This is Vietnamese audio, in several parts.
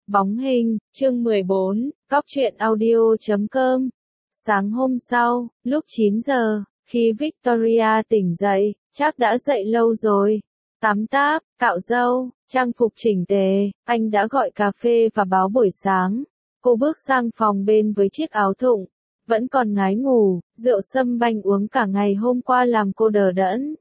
Bóng hình, chương 14, Cóc truyện audio.com. Sáng hôm sau, lúc 9 giờ, khi Victoria tỉnh dậy, chắc đã dậy lâu rồi. Tắm táp, cạo râu, trang phục chỉnh tề, anh đã gọi cà phê và báo buổi sáng. Cô bước sang phòng bên với chiếc áo thụng, vẫn còn ngái ngủ, rượu sâm banh uống cả ngày hôm qua làm cô đờ đẫn.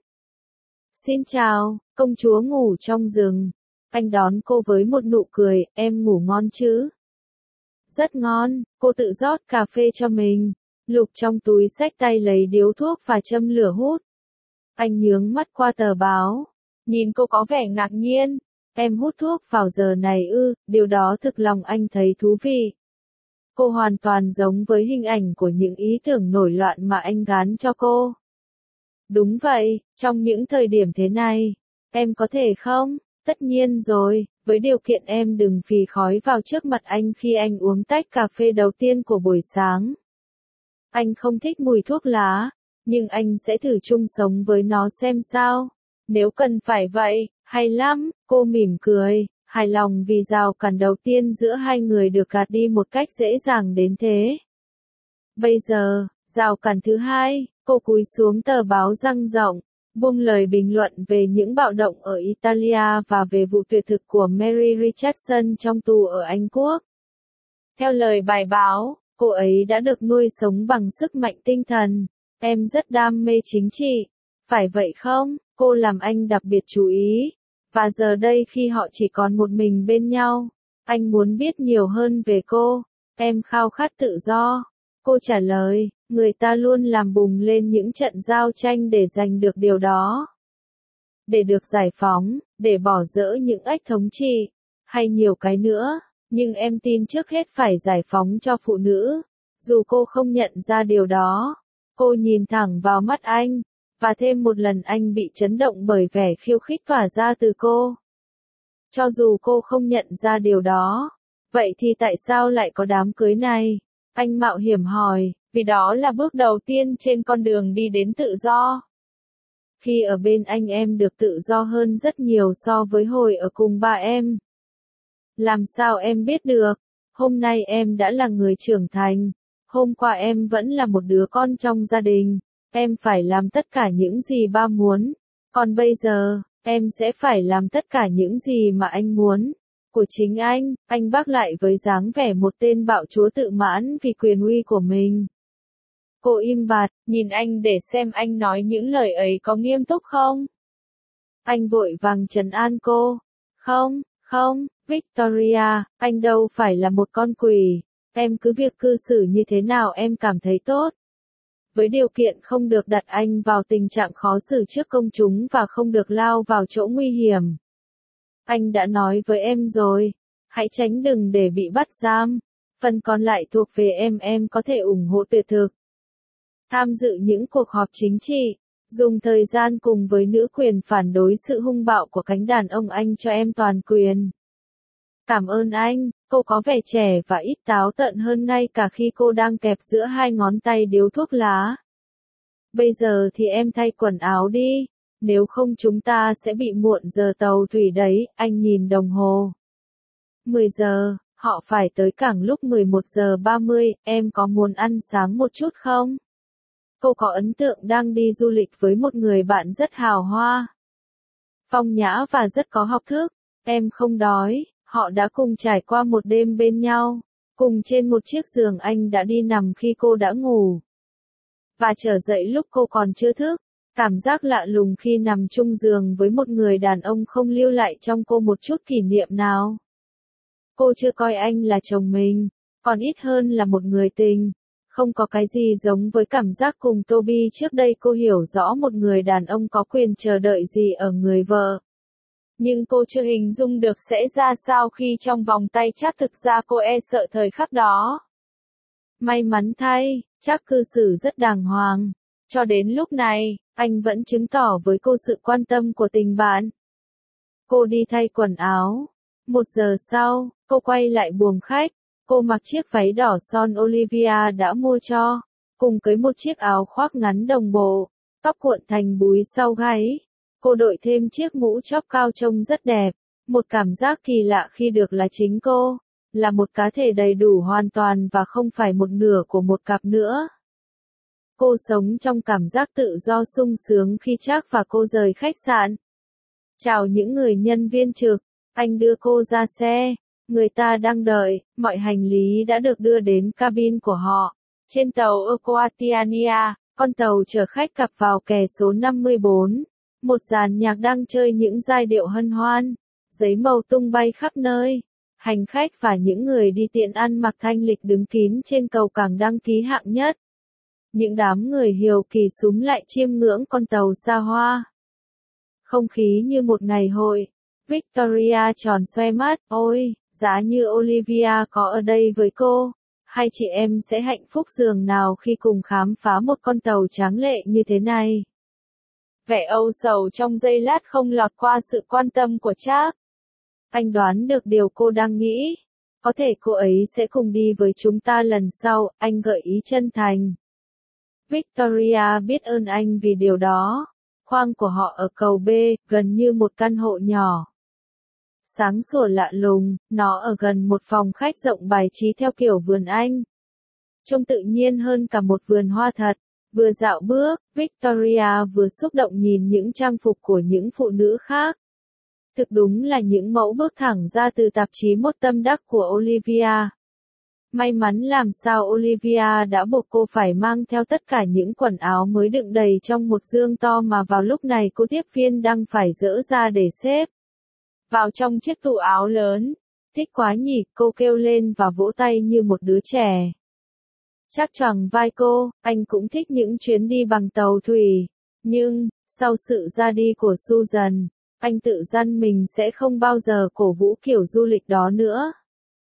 Xin chào, công chúa ngủ trong rừng. Anh đón cô với một nụ cười, em ngủ ngon chứ? Rất ngon, cô tự rót cà phê cho mình, lục trong túi xách tay lấy điếu thuốc và châm lửa hút. Anh nhướng mắt qua tờ báo, nhìn cô có vẻ ngạc nhiên. Em hút thuốc vào giờ này ư? Điều đó thực lòng anh thấy thú vị. Cô hoàn toàn giống với hình ảnh của những ý tưởng nổi loạn mà anh gán cho cô. Đúng vậy, trong những thời điểm thế này, em có thể không? Tất nhiên rồi, với điều kiện em đừng phì khói vào trước mặt anh khi anh uống tách cà phê đầu tiên của buổi sáng. Anh không thích mùi thuốc lá, nhưng anh sẽ thử chung sống với nó xem sao. Nếu cần phải vậy, hay lắm, cô mỉm cười, hài lòng vì rào cản đầu tiên giữa hai người được gạt đi một cách dễ dàng đến thế. Bây giờ, rào cản thứ hai, cô cúi xuống tờ báo dang rộng, buông lời bình luận về những bạo động ở Italia và về vụ tuyệt thực của Mary Richardson trong tù ở Anh Quốc. Theo lời bài báo, cô ấy đã được nuôi sống bằng sức mạnh tinh thần. Em rất đam mê chính trị. Phải vậy không? Cô làm anh đặc biệt chú ý. Và giờ đây khi họ chỉ còn một mình bên nhau, anh muốn biết nhiều hơn về cô. Em khao khát tự do. Cô trả lời, người ta luôn làm bùng lên những trận giao tranh để giành được điều đó. Để được giải phóng, để bỏ dỡ những ách thống trị, hay nhiều cái nữa. Nhưng em tin trước hết phải giải phóng cho phụ nữ. Dù cô không nhận ra điều đó, cô nhìn thẳng vào mắt anh, và thêm một lần anh bị chấn động bởi vẻ khiêu khích tỏa ra từ cô. Cho dù cô không nhận ra điều đó, vậy thì tại sao lại có đám cưới này? Anh mạo hiểm hỏi, vì đó là bước đầu tiên trên con đường đi đến tự do. Khi ở bên anh em được tự do hơn rất nhiều so với hồi ở cùng ba em. Làm sao em biết được? Hôm nay em đã là người trưởng thành. Hôm qua em vẫn là một đứa con trong gia đình. Em phải làm tất cả những gì ba muốn. Còn bây giờ, em sẽ phải làm tất cả những gì mà anh muốn. Của chính anh bác lại với dáng vẻ một tên bạo chúa tự mãn vì quyền uy của mình. Cô im bặt, nhìn anh để xem anh nói những lời ấy có nghiêm túc không? Anh vội vàng trấn an cô. Không, Victoria, anh đâu phải là một con quỷ. Em cứ việc cư xử như thế nào em cảm thấy tốt. Với điều kiện không được đặt anh vào tình trạng khó xử trước công chúng và không được lao vào chỗ nguy hiểm. Anh đã nói với em rồi, hãy tránh đừng để bị bắt giam. Phần còn lại thuộc về em có thể ủng hộ tuyệt thực. Tham dự những cuộc họp chính trị, dùng thời gian cùng với nữ quyền phản đối sự hung bạo của cánh đàn ông anh cho em toàn quyền. Cảm ơn anh, cô có vẻ trẻ và ít táo tợn hơn ngay cả khi cô đang kẹp giữa hai ngón tay điếu thuốc lá. Bây giờ thì em thay quần áo đi, nếu không chúng ta sẽ bị muộn giờ tàu thủy đấy, anh nhìn đồng hồ. 10 giờ, họ phải tới cảng lúc 11 giờ 30, em có muốn ăn sáng một chút không? Cô có ấn tượng đang đi du lịch với một người bạn rất hào hoa, phong nhã và rất có học thức. Em không đói. Họ đã cùng trải qua một đêm bên nhau, cùng trên một chiếc giường anh đã đi nằm khi cô đã ngủ, và trở dậy lúc cô còn chưa thức. Cảm giác lạ lùng khi nằm chung giường với một người đàn ông không lưu lại trong cô một chút kỷ niệm nào. Cô chưa coi anh là chồng mình, còn ít hơn là một người tình. Không có cái gì giống với cảm giác cùng Toby trước đây cô hiểu rõ một người đàn ông có quyền chờ đợi gì ở người vợ. Nhưng cô chưa hình dung được sẽ ra sao khi trong vòng tay chắc thực ra cô e sợ thời khắc đó. May mắn thay, chắc cư xử rất đàng hoàng. Cho đến lúc này, anh vẫn chứng tỏ với cô sự quan tâm của tình bạn. Cô đi thay quần áo. 1 giờ sau, cô quay lại buồng khách. Cô mặc chiếc váy đỏ son Olivia đã mua cho, cùng với một chiếc áo khoác ngắn đồng bộ, tóc cuộn thành búi sau gáy. Cô đội thêm chiếc mũ chóp cao trông rất đẹp, một cảm giác kỳ lạ khi được là chính cô. là một cá thể đầy đủ hoàn toàn và không phải một nửa của một cặp nữa. Cô sống trong cảm giác tự do sung sướng khi Jack và cô rời khách sạn. Chào những người nhân viên trực, anh đưa cô ra xe. Người ta đang đợi, mọi hành lý đã được đưa đến cabin của họ. Trên tàu Oceania, con tàu chở khách cập vào kè số 54. Một dàn nhạc đang chơi những giai điệu hân hoan. Giấy màu tung bay khắp nơi. Hành khách và những người đi tiện ăn mặc thanh lịch đứng kín trên cầu cảng đăng ký hạng nhất. Những đám người hiếu kỳ súm lại chiêm ngưỡng con tàu xa hoa. Không khí như một ngày hội. Victoria tròn xoe mắt, ôi, giá như Olivia có ở đây với cô, hai chị em sẽ hạnh phúc dường nào khi cùng khám phá một con tàu tráng lệ như thế này. Vẻ âu sầu trong giây lát không lọt qua sự quan tâm của Jack. Anh đoán được điều cô đang nghĩ. Có thể cô ấy sẽ cùng đi với chúng ta lần sau, anh gợi ý chân thành. Victoria biết ơn anh vì điều đó. Khoang của họ ở cầu B, gần như một căn hộ nhỏ. Sáng sủa lạ lùng, nó ở gần một phòng khách rộng bài trí theo kiểu vườn Anh. Trông tự nhiên hơn cả một vườn hoa thật. Vừa dạo bước, Victoria vừa xúc động nhìn những trang phục của những phụ nữ khác. Thực đúng là những mẫu bước thẳng ra từ tạp chí Một Tâm Đắc của Olivia. May mắn làm sao Olivia đã buộc cô phải mang theo tất cả những quần áo mới đựng đầy trong một dương to mà vào lúc này cô tiếp viên đang phải dỡ ra để xếp vào trong chiếc tủ áo lớn. Thích quá nhỉ, cô kêu lên và vỗ tay như một đứa trẻ. Chắc choàng vai cô, anh cũng thích những chuyến đi bằng tàu thủy. Nhưng, sau sự ra đi của Susan, anh tự dặn mình sẽ không bao giờ cổ vũ kiểu du lịch đó nữa.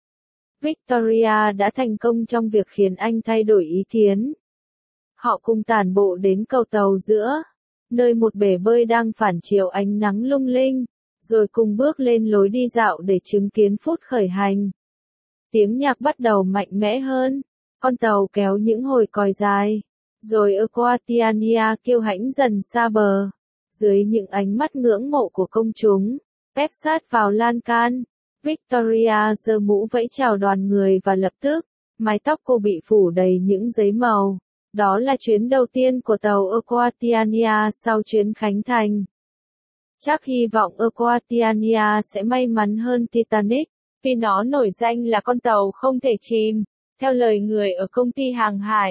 Victoria đã thành công trong việc khiến anh thay đổi ý kiến. Họ cùng tản bộ đến cầu tàu giữa, nơi một bể bơi đang phản chiếu ánh nắng lung linh, rồi cùng bước lên lối đi dạo để chứng kiến phút khởi hành. Tiếng nhạc bắt đầu mạnh mẽ hơn, con tàu kéo những hồi còi dài, rồi Oceania kiêu hãnh dần xa bờ. Dưới những ánh mắt ngưỡng mộ của công chúng, ép sát vào lan can, Victoria giơ mũ vẫy chào đoàn người và lập tức, mái tóc cô bị phủ đầy những giấy màu. Đó là chuyến đầu tiên của tàu Oceania sau chuyến khánh thành. Chắc hy vọng Oceania sẽ may mắn hơn Titanic, vì nó nổi danh là con tàu không thể chìm, theo lời người ở công ty hàng hải.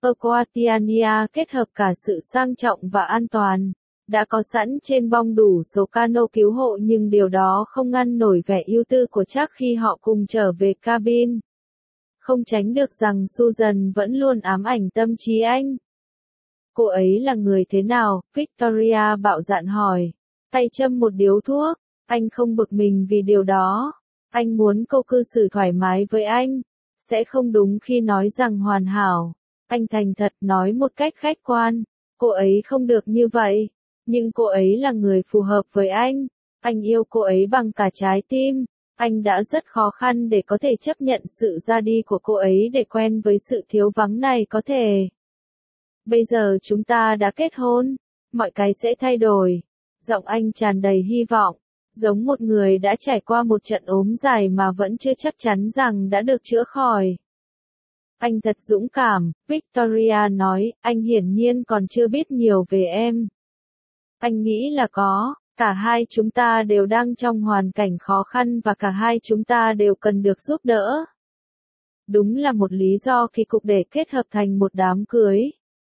Oceania kết hợp cả sự sang trọng và an toàn. Đã có sẵn trên bong đủ số cano cứu hộ nhưng điều đó không ngăn nổi vẻ ưu tư của Jack khi họ cùng trở về cabin. Không tránh được rằng Susan vẫn luôn ám ảnh tâm trí anh. Cô ấy là người thế nào? Victoria bạo dạn hỏi. Tay châm một điếu thuốc, anh không bực mình vì điều đó. Anh muốn cô cư xử thoải mái với anh. Sẽ không đúng khi nói rằng hoàn hảo. Anh thành thật nói một cách khách quan. Cô ấy không được như vậy. Nhưng cô ấy là người phù hợp với anh. Anh yêu cô ấy bằng cả trái tim. Anh đã rất khó khăn để có thể chấp nhận sự ra đi của cô ấy để quen với sự thiếu vắng này có thể. Bây giờ chúng ta đã kết hôn. Mọi cái sẽ thay đổi. Giọng anh tràn đầy hy vọng. Giống một người đã trải qua một trận ốm dài mà vẫn chưa chắc chắn rằng đã được chữa khỏi. Anh thật dũng cảm, Victoria nói, anh hiển nhiên còn chưa biết nhiều về em. Anh nghĩ là có, cả hai chúng ta đều đang trong hoàn cảnh khó khăn và cả hai chúng ta đều cần được giúp đỡ. Đúng là một lý do kỳ cục để kết hợp thành một đám cưới.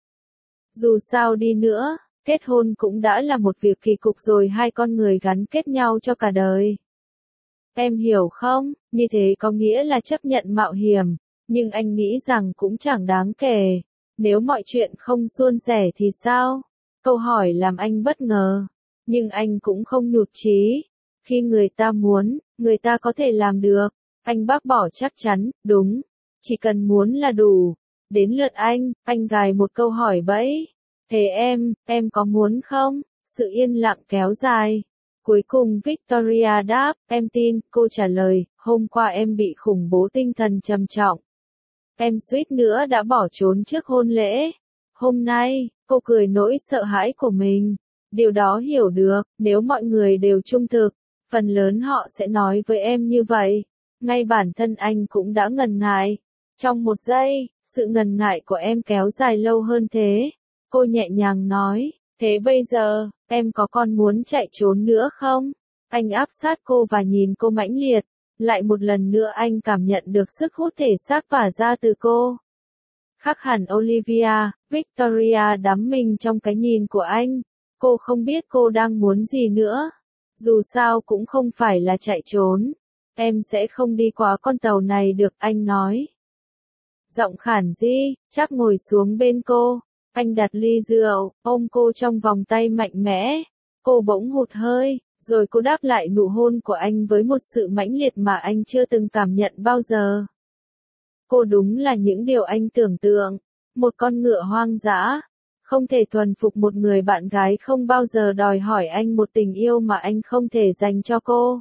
Dù sao đi nữa, kết hôn cũng đã là một việc kỳ cục rồi hai con người gắn kết nhau cho cả đời. Em hiểu không, như thế có nghĩa là chấp nhận mạo hiểm, nhưng anh nghĩ rằng cũng chẳng đáng kể. Nếu mọi chuyện không suôn sẻ thì sao? Câu hỏi làm anh bất ngờ, nhưng anh cũng không nhụt chí. Khi người ta muốn, người ta có thể làm được. Anh bác bỏ chắc chắn, đúng. Chỉ cần muốn là đủ. Đến lượt anh gài một câu hỏi bẫy. Thế em có muốn không? Sự yên lặng kéo dài. Cuối cùng Victoria đáp, em tin, cô trả lời, hôm qua em bị khủng bố tinh thần trầm trọng. Em suýt nữa đã bỏ trốn trước hôn lễ. Hôm nay, cô cười nỗi sợ hãi của mình. Điều đó hiểu được, nếu mọi người đều trung thực, phần lớn họ sẽ nói với em như vậy. Ngay bản thân anh cũng đã ngần ngại. Trong một giây, sự ngần ngại của em kéo dài lâu hơn thế. Cô nhẹ nhàng nói, thế bây giờ, em có còn muốn chạy trốn nữa không? Anh áp sát cô và nhìn cô mãnh liệt. Lại một lần nữa anh cảm nhận được sức hút thể xác tỏa ra từ cô. Khác hẳn Olivia, Victoria đắm mình trong cái nhìn của anh. Cô không biết cô đang muốn gì nữa. Dù sao cũng không phải là chạy trốn. Em sẽ không đi qua con tàu này được, anh nói. Giọng khản di, chắc ngồi xuống bên cô. Anh đặt ly rượu, ôm cô trong vòng tay mạnh mẽ. Cô bỗng hụt hơi, rồi cô đáp lại nụ hôn của anh với một sự mãnh liệt mà anh chưa từng cảm nhận bao giờ. Cô đúng là những điều anh tưởng tượng. Một con ngựa hoang dã. Không thể thuần phục một người bạn gái không bao giờ đòi hỏi anh một tình yêu mà anh không thể dành cho cô.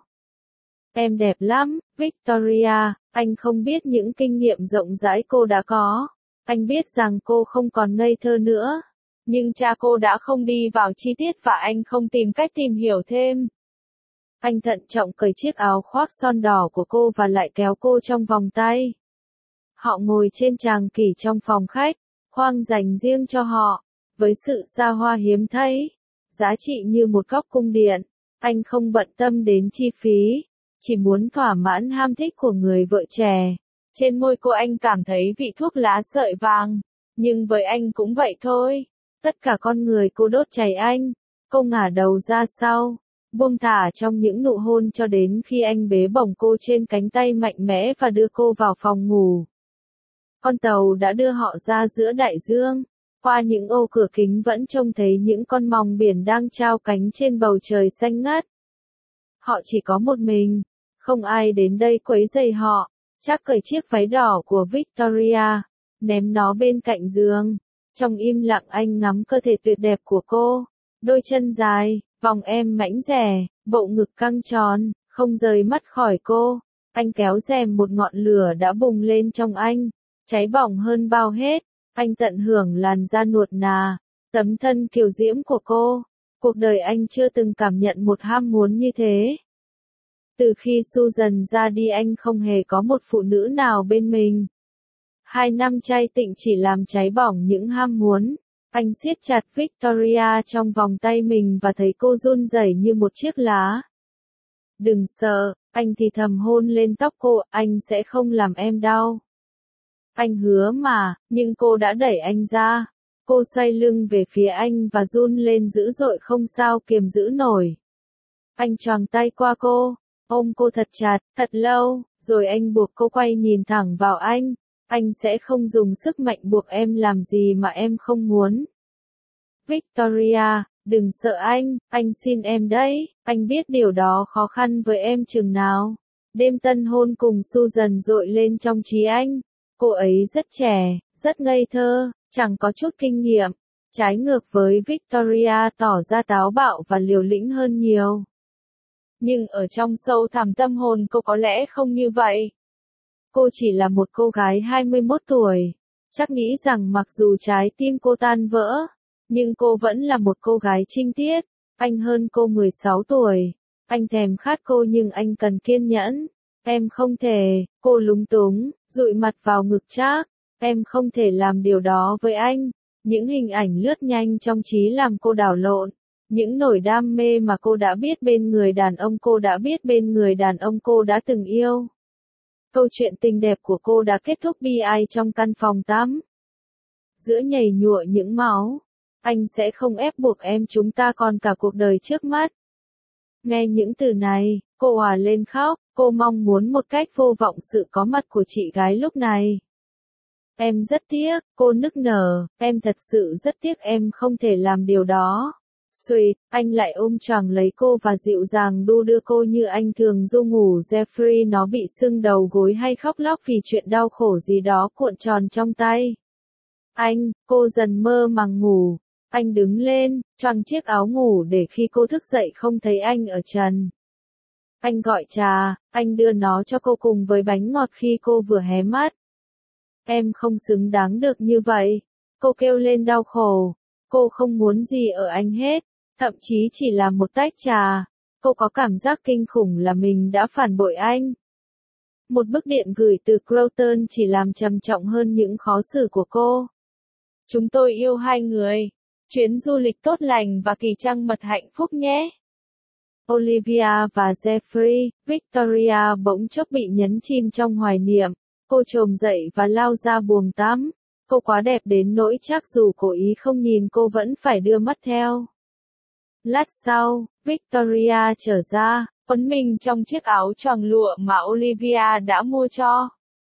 Em đẹp lắm, Victoria, anh không biết những kinh nghiệm rộng rãi cô đã có. Anh biết rằng cô không còn ngây thơ nữa. Nhưng cha cô đã không đi vào chi tiết và anh không tìm cách tìm hiểu thêm. Anh thận trọng cởi chiếc áo khoác son đỏ của cô và lại kéo cô trong vòng tay. Họ ngồi trên tràng kỷ trong phòng khách, khoang dành riêng cho họ, với sự xa hoa hiếm thấy, giá trị như một góc cung điện. Anh không bận tâm đến chi phí, chỉ muốn thỏa mãn ham thích của người vợ trẻ. Trên môi cô anh cảm thấy vị thuốc lá sợi vàng, nhưng với anh cũng vậy thôi. Tất cả con người cô đốt cháy anh. Cô ngả đầu ra sau, buông thả trong những nụ hôn cho đến khi anh bế bổng cô trên cánh tay mạnh mẽ và đưa cô vào phòng ngủ. Con tàu đã đưa họ ra giữa đại dương. Qua những ô cửa kính vẫn trông thấy những con mòng biển đang trao cánh trên bầu trời xanh ngắt. Họ chỉ có một mình, không ai đến đây quấy rầy họ. Chắc cởi chiếc váy đỏ của Victoria, ném nó bên cạnh giường. Trong im lặng anh ngắm cơ thể tuyệt đẹp của cô. Đôi chân dài, vòng em mảnh dẻ, bộ ngực căng tròn, không rời mắt khỏi cô. Anh kéo rèm, một ngọn lửa đã bùng lên trong anh, cháy bỏng hơn bao hết. Anh tận hưởng làn da nuột nà, tấm thân kiều diễm của cô. Cuộc đời anh chưa từng cảm nhận một ham muốn như thế. Từ khi Susan ra đi anh không hề có một phụ nữ nào bên mình. 2 năm chay tịnh chỉ làm cháy bỏng những ham muốn. Anh siết chặt Victoria trong vòng tay mình và thấy cô run rẩy như một chiếc lá. Đừng sợ, anh thì thầm hôn lên tóc cô, anh sẽ không làm em đau. Anh hứa mà, nhưng cô đã đẩy anh ra. Cô xoay lưng về phía anh và run lên dữ dội không sao kiềm giữ nổi. Anh choàng tay qua cô, ôm cô thật chặt, thật lâu, rồi anh buộc cô quay nhìn thẳng vào anh. Anh sẽ không dùng sức mạnh buộc em làm gì mà em không muốn. Victoria, đừng sợ anh xin em đấy, anh biết điều đó khó khăn với em chừng nào. Đêm tân hôn cùng Susan dội lên trong trí anh. Cô ấy rất trẻ, rất ngây thơ, chẳng có chút kinh nghiệm. Trái ngược với Victoria tỏ ra táo bạo và liều lĩnh hơn nhiều. Nhưng ở trong sâu thẳm tâm hồn cô có lẽ không như vậy. Cô chỉ là một cô gái 21 tuổi. Chắc nghĩ rằng mặc dù trái tim cô tan vỡ, nhưng cô vẫn là một cô gái trinh tiết. Anh hơn cô 16 tuổi. Anh thèm khát cô nhưng anh cần kiên nhẫn. Em không thể, cô lúng túng, dụi mặt vào ngực Trác. Em không thể làm điều đó với anh. Những hình ảnh lướt nhanh trong trí làm cô đảo lộn. Những nỗi đam mê mà cô đã biết bên người đàn ông cô đã từng yêu. Câu chuyện tình đẹp của cô đã kết thúc bi ai trong căn phòng tắm. Giữa nhầy nhụa những máu, anh sẽ không ép buộc em, chúng ta còn cả cuộc đời trước mắt. Nghe những từ này, cô òa lên khóc, cô mong muốn một cách vô vọng sự có mặt của chị gái lúc này. Em rất tiếc, cô nức nở, em thật sự rất tiếc em không thể làm điều đó. Sweet, anh lại ôm choàng lấy cô và dịu dàng đu đưa cô như anh thường du ngủ. Jeffrey nó bị sưng đầu gối hay khóc lóc vì chuyện đau khổ gì đó cuộn tròn trong tay. Cô dần mơ màng ngủ. Anh đứng lên, choàng chiếc áo ngủ để khi cô thức dậy không thấy anh ở trần. Anh gọi trà, anh đưa nó cho cô cùng với bánh ngọt khi cô vừa hé mắt. Em không xứng đáng được như vậy. Cô kêu lên đau khổ. Cô không muốn gì ở anh hết, thậm chí chỉ là một tách trà. Cô có cảm giác kinh khủng là mình đã phản bội anh. một bức điện gửi từ Croton chỉ làm trầm trọng hơn những khó xử của cô. Chúng tôi yêu hai người. Chuyến du lịch tốt lành và kỳ trăng mật hạnh phúc nhé. Olivia và Jeffrey, Victoria bỗng chốc bị nhấn chìm trong hoài niệm. Cô chồm dậy và lao ra buồng tắm. Cô quá đẹp đến nỗi chắc dù cố ý không nhìn cô vẫn phải đưa mắt theo. Lát sau, Victoria trở ra, quấn mình trong chiếc áo choàng lụa mà Olivia đã mua cho.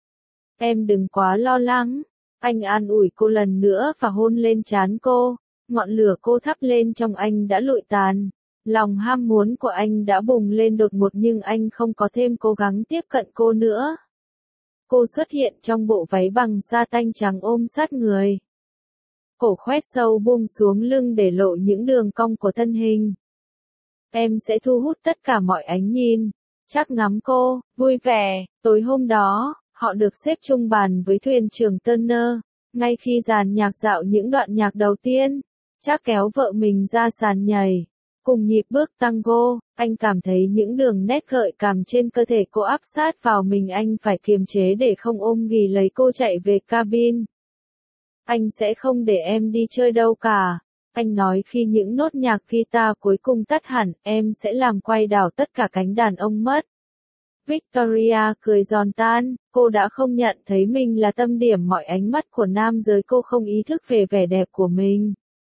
Em đừng quá lo lắng. Anh an ủi cô lần nữa và hôn lên trán cô. Ngọn lửa cô thắp lên trong anh đã lụi tàn. Lòng ham muốn của anh đã bùng lên đột ngột nhưng anh không có thêm cố gắng tiếp cận cô nữa. Cô xuất hiện trong bộ váy bằng sa tanh trắng ôm sát người. Cổ khoét sâu buông xuống lưng để lộ những đường cong của thân hình. Em sẽ thu hút tất cả mọi ánh nhìn. Chắc ngắm cô, vui vẻ. Tối hôm đó, họ được xếp chung bàn với thuyền trưởng Turner. Ngay khi dàn nhạc dạo những đoạn nhạc đầu tiên, Chắc kéo vợ mình ra sàn nhảy. Cùng nhịp bước tango, anh cảm thấy những đường nét gợi cảm trên cơ thể cô áp sát vào mình, anh phải kiềm chế để không ôm ghì lấy cô chạy về cabin. Anh sẽ không để em đi chơi đâu cả. Anh nói khi những nốt nhạc guitar cuối cùng tắt hẳn, em sẽ làm quay đảo tất cả cánh đàn ông mất. Victoria cười giòn tan, cô đã không nhận thấy mình là tâm điểm mọi ánh mắt của nam giới, cô không ý thức về vẻ đẹp của mình.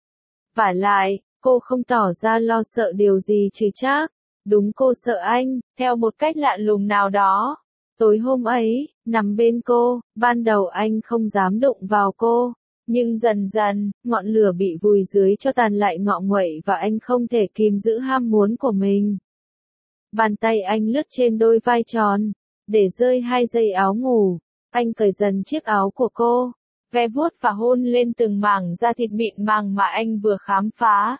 Vả lại, cô không tỏ ra lo sợ điều gì trừ Trác. Đúng, cô sợ anh, theo một cách lạ lùng nào đó. Tối hôm ấy, nằm bên cô, ban đầu anh không dám đụng vào cô. Nhưng dần dần, ngọn lửa bị vùi dưới cho tàn lại ngọ nguậy và anh không thể kìm giữ ham muốn của mình. Bàn tay anh lướt trên đôi vai tròn, để rơi 2 dây áo ngủ. Anh cởi dần chiếc áo của cô, ve vuốt và hôn lên từng mảng da thịt mịn màng mà anh vừa khám phá.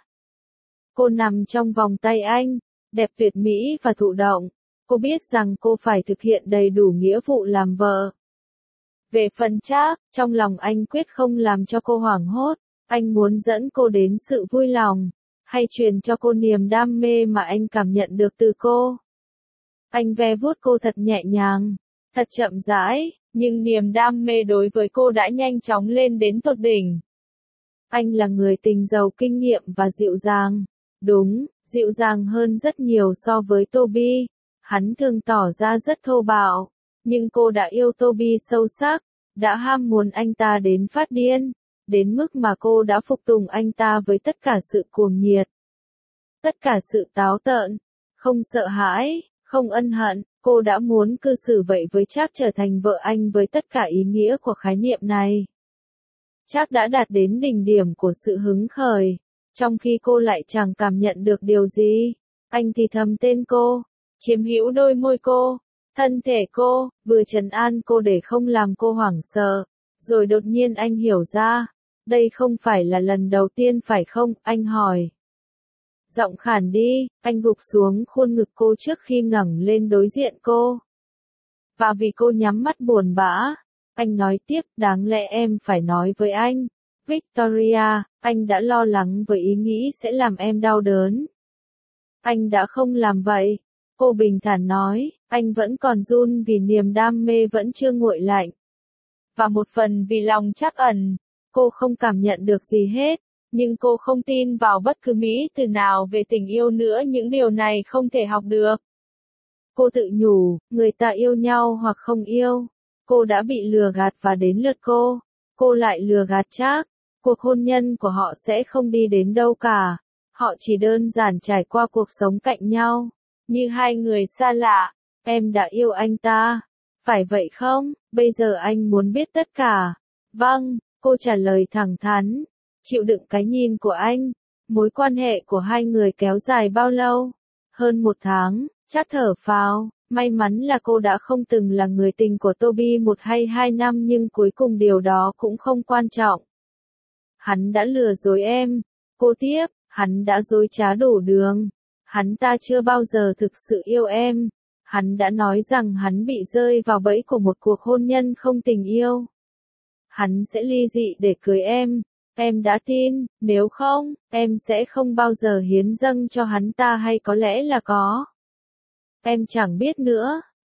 Cô nằm trong vòng tay anh, đẹp tuyệt mỹ và thụ động. Cô biết rằng cô phải thực hiện đầy đủ nghĩa vụ làm vợ. Về phần Trác, trong lòng anh quyết không làm cho cô hoảng hốt. Anh muốn dẫn cô đến sự vui lòng, hay truyền cho cô niềm đam mê mà anh cảm nhận được từ cô. Anh ve vuốt cô thật nhẹ nhàng, thật chậm rãi, nhưng niềm đam mê đối với cô đã nhanh chóng lên đến tột đỉnh. Anh là người tình giàu kinh nghiệm và dịu dàng. Đúng, dịu dàng hơn rất nhiều so với Toby. Hắn thường tỏ ra rất thô bạo, nhưng cô đã yêu Toby sâu sắc, đã ham muốn anh ta đến phát điên, đến mức mà cô đã phục tùng anh ta với tất cả sự cuồng nhiệt, tất cả sự táo tợn, không sợ hãi, không ân hận. Cô đã muốn cư xử vậy với Trác, trở thành vợ anh với tất cả ý nghĩa của khái niệm này. Trác đã đạt đến đỉnh điểm của sự hứng khởi, trong khi cô lại chẳng cảm nhận được điều gì. Anh thì thầm tên cô, chiếm hữu đôi môi cô, thân thể cô, vừa trấn an cô để không làm cô hoảng sợ. Rồi đột nhiên anh hiểu ra, đây không phải là lần đầu tiên phải không? Anh hỏi. Giọng khản đi, anh gục xuống khuôn ngực cô trước khi ngẩng lên đối diện cô. Và vì cô nhắm mắt buồn bã, anh nói tiếp, đáng lẽ em phải nói với anh. Victoria, anh đã lo lắng với ý nghĩ sẽ làm em đau đớn. Anh đã không làm vậy. Cô bình thản nói, anh vẫn còn run vì niềm đam mê vẫn chưa nguội lạnh. Và một phần vì lòng trắc ẩn, cô không cảm nhận được gì hết. Nhưng cô không tin vào bất cứ mỹ từ nào về tình yêu nữa, những điều này không thể học được. Cô tự nhủ, người ta yêu nhau hoặc không yêu. Cô đã bị lừa gạt và đến lượt cô lại lừa gạt Trác. Cuộc hôn nhân của họ sẽ không đi đến đâu cả. Họ chỉ đơn giản trải qua cuộc sống cạnh nhau, như hai người xa lạ. Em đã yêu anh ta, phải vậy không? Bây giờ anh muốn biết tất cả. Vâng, cô trả lời thẳng thắn, chịu đựng cái nhìn của anh. Mối quan hệ của hai người kéo dài bao lâu? Hơn 1 tháng, Trác thở phào. May mắn là cô đã không từng là người tình của Toby 1 hay 2 năm, nhưng cuối cùng điều đó cũng không quan trọng. Hắn đã lừa dối em. Cô tiếp, hắn đã dối trá đủ đường. Hắn ta chưa bao giờ thực sự yêu em. Hắn đã nói rằng hắn bị rơi vào bẫy của một cuộc hôn nhân không tình yêu. Hắn sẽ ly dị để cưới em. Em đã tin, nếu không, em sẽ không bao giờ hiến dâng cho hắn ta, hay có lẽ là có. Em chẳng biết nữa.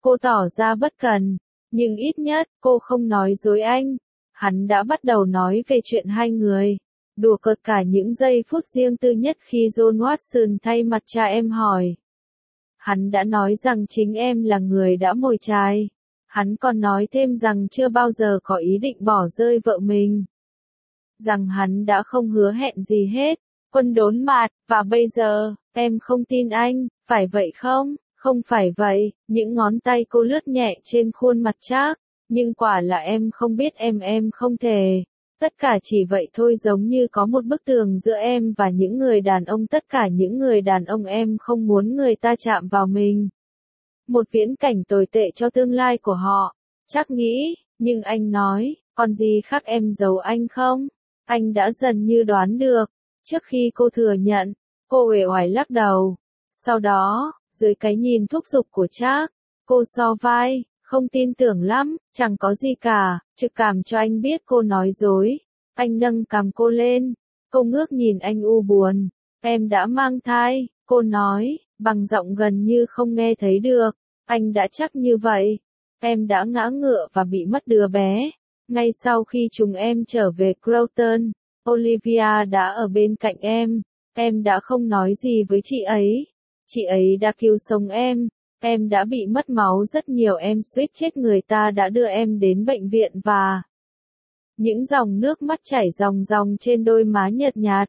Cô tỏ ra bất cần, nhưng ít nhất cô không nói dối anh. Hắn đã bắt đầu nói về chuyện hai người, đùa cợt cả những giây phút riêng tư nhất khi John Watson thay mặt cha em hỏi. Hắn đã nói rằng chính em là người đã mồi chài. Hắn còn nói thêm rằng chưa bao giờ có ý định bỏ rơi vợ mình. Rằng hắn đã không hứa hẹn gì hết. Quân đốn mặt, và bây giờ, em không tin anh, phải vậy không? Không phải vậy, những ngón tay cô lướt nhẹ trên khuôn mặt Trác. Nhưng quả là em không biết em không thể. Tất cả chỉ vậy thôi, giống như có một bức tường giữa em và những người đàn ông, tất cả những người đàn ông em không muốn người ta chạm vào mình. Một viễn cảnh tồi tệ cho tương lai của họ. Trác nghĩ, nhưng anh nói, còn gì khác em giấu anh không? Anh đã dần như đoán được. Trước khi cô thừa nhận, cô uể oải lắc đầu. Sau đó, dưới cái nhìn thúc giục của Trác, cô so vai, không tin tưởng lắm, chẳng có gì cả, trực cảm cho anh biết cô nói dối. Anh nâng cằm cô lên, cô ngước nhìn anh u buồn. Em đã mang thai, cô nói, bằng giọng gần như không nghe thấy được. Anh đã chắc như vậy. Em đã ngã ngựa và bị mất đứa bé. Ngay sau khi chúng em trở về Croton, Olivia đã ở bên cạnh em. Em đã không nói gì với chị ấy. Chị ấy đã cứu sống em. Em đã bị mất máu rất nhiều, em suýt chết, người ta đã đưa em đến bệnh viện và... Những dòng nước mắt chảy ròng ròng trên đôi má nhợt nhạt.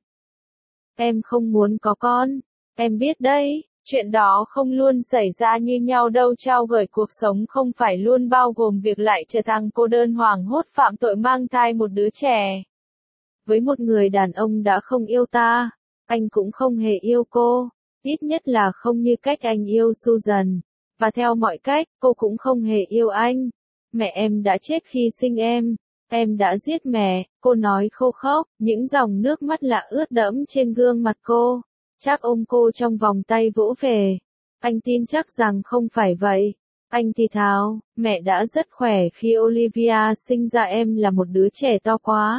Em không muốn có con. Em biết đấy, chuyện đó không luôn xảy ra như nhau đâu, trao gửi cuộc sống không phải luôn bao gồm việc lại trở thành cô đơn hoảng hốt phạm tội mang thai một đứa trẻ. Với một người đàn ông đã không yêu ta, anh cũng không hề yêu cô. Ít nhất là không như cách anh yêu Susan. Và theo mọi cách, cô cũng không hề yêu anh. Mẹ em đã chết khi sinh em. Em đã giết mẹ, cô nói khô khốc, những dòng nước mắt lạ ướt đẫm trên gương mặt cô. Trác ôm cô trong vòng tay vỗ về. Anh tin chắc rằng không phải vậy. Anh thì thào, mẹ đã rất khỏe khi Olivia sinh ra, em là một đứa trẻ to quá.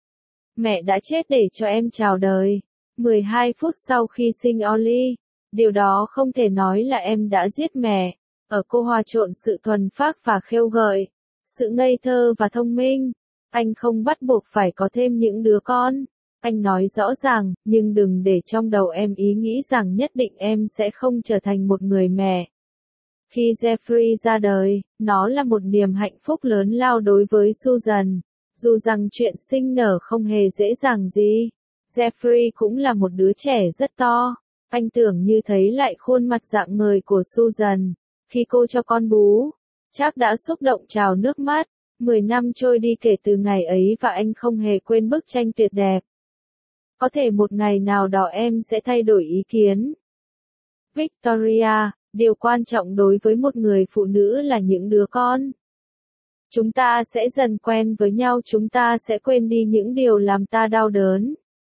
Mẹ đã chết để cho em chào đời. 12 phút sau khi sinh Ollie. Điều đó không thể nói là em đã giết mẹ. Ở cô hòa trộn sự thuần phác và khêu gợi, sự ngây thơ và thông minh. Anh không bắt buộc phải có thêm những đứa con. Anh nói rõ ràng, nhưng đừng để trong đầu em ý nghĩ rằng nhất định em sẽ không trở thành một người mẹ. Khi Jeffrey ra đời, nó là một niềm hạnh phúc lớn lao đối với Susan. Dù rằng chuyện sinh nở không hề dễ dàng gì. Jeffrey cũng là một đứa trẻ rất to. Anh tưởng như thấy lại khuôn mặt rạng ngời của Susan. Khi cô cho con bú, Trác đã xúc động trào nước mắt. 10 năm trôi đi kể từ ngày ấy và anh không hề quên bức tranh tuyệt đẹp. Có thể một ngày nào đó em sẽ thay đổi ý kiến. Victoria, điều quan trọng đối với một người phụ nữ là những đứa con. Chúng ta sẽ dần quen với nhau, chúng ta sẽ quên đi những điều làm ta đau đớn.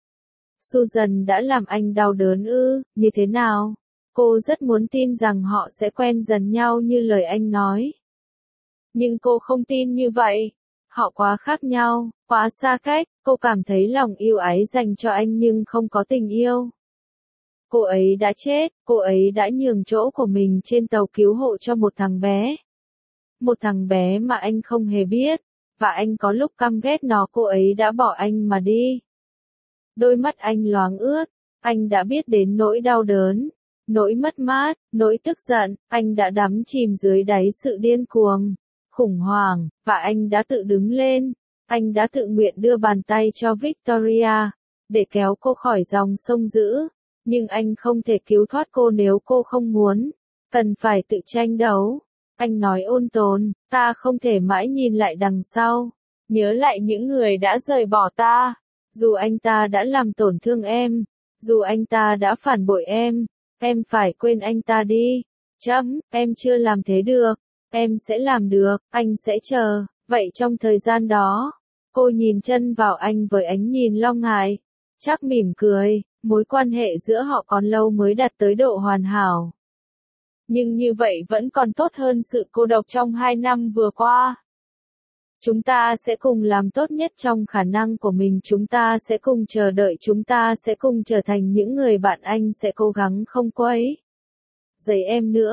Susan đã làm anh đau đớn ư, như thế nào? Cô rất muốn tin rằng họ sẽ quen dần nhau như lời anh nói. Nhưng cô không tin như vậy. Họ quá khác nhau, quá xa cách, cô cảm thấy lòng yêu ái dành cho anh nhưng không có tình yêu. Cô ấy đã chết, cô ấy đã nhường chỗ của mình trên tàu cứu hộ cho một thằng bé. Một thằng bé mà anh không hề biết, và anh có lúc căm ghét nó, cô ấy đã bỏ anh mà đi. Đôi mắt anh loáng ướt, anh đã biết đến nỗi đau đớn, nỗi mất mát, nỗi tức giận, anh đã đắm chìm dưới đáy sự điên cuồng, khủng hoảng, và anh đã tự đứng lên, anh đã tự nguyện đưa bàn tay cho Victoria, để kéo cô khỏi dòng sông dữ, nhưng anh không thể cứu thoát cô nếu cô không muốn, cần phải tự tranh đấu. Anh nói ôn tồn, ta không thể mãi nhìn lại đằng sau, nhớ lại những người đã rời bỏ ta. Dù anh ta đã làm tổn thương em, dù anh ta đã phản bội em phải quên anh ta đi. Em chưa làm thế được, em sẽ làm được, anh sẽ chờ. Vậy trong thời gian đó, cô nhìn chân vào anh với ánh nhìn lo ngại. Trác mỉm cười, mối quan hệ giữa họ còn lâu mới đạt tới độ hoàn hảo. Nhưng như vậy vẫn còn tốt hơn sự cô độc trong 2 năm vừa qua. Chúng ta sẽ cùng làm tốt nhất trong khả năng của mình, chúng ta sẽ cùng chờ đợi, chúng ta sẽ cùng trở thành những người bạn, anh sẽ cố gắng không quấy rầy em nữa.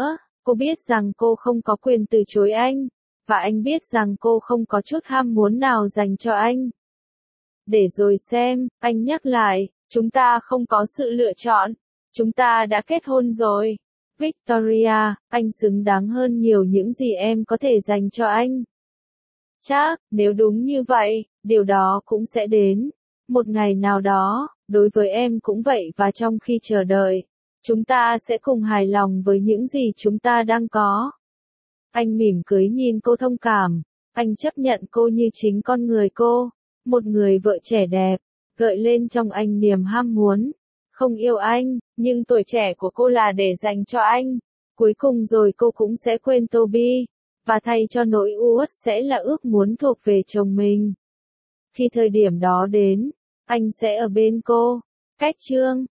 Cô biết rằng cô không có quyền từ chối anh, và anh biết rằng cô không có chút ham muốn nào dành cho anh. Để rồi xem, anh nhắc lại, chúng ta không có sự lựa chọn. Chúng ta đã kết hôn rồi. Victoria, anh xứng đáng hơn nhiều những gì em có thể dành cho anh. Chắc, nếu đúng như vậy, điều đó cũng sẽ đến. Một ngày nào đó, đối với em cũng vậy và trong khi chờ đợi, chúng ta sẽ cùng hài lòng với những gì chúng ta đang có. Anh mỉm cười nhìn cô thông cảm. Anh chấp nhận cô như chính con người cô. Một người vợ trẻ đẹp, gợi lên trong anh niềm ham muốn. Không yêu anh, nhưng tuổi trẻ của cô là để dành cho anh. Cuối cùng rồi cô cũng sẽ quên Toby. Và thay cho nỗi uất sẽ là ước muốn thuộc về chồng mình. Khi thời điểm đó đến, anh sẽ ở bên cô. Cách chương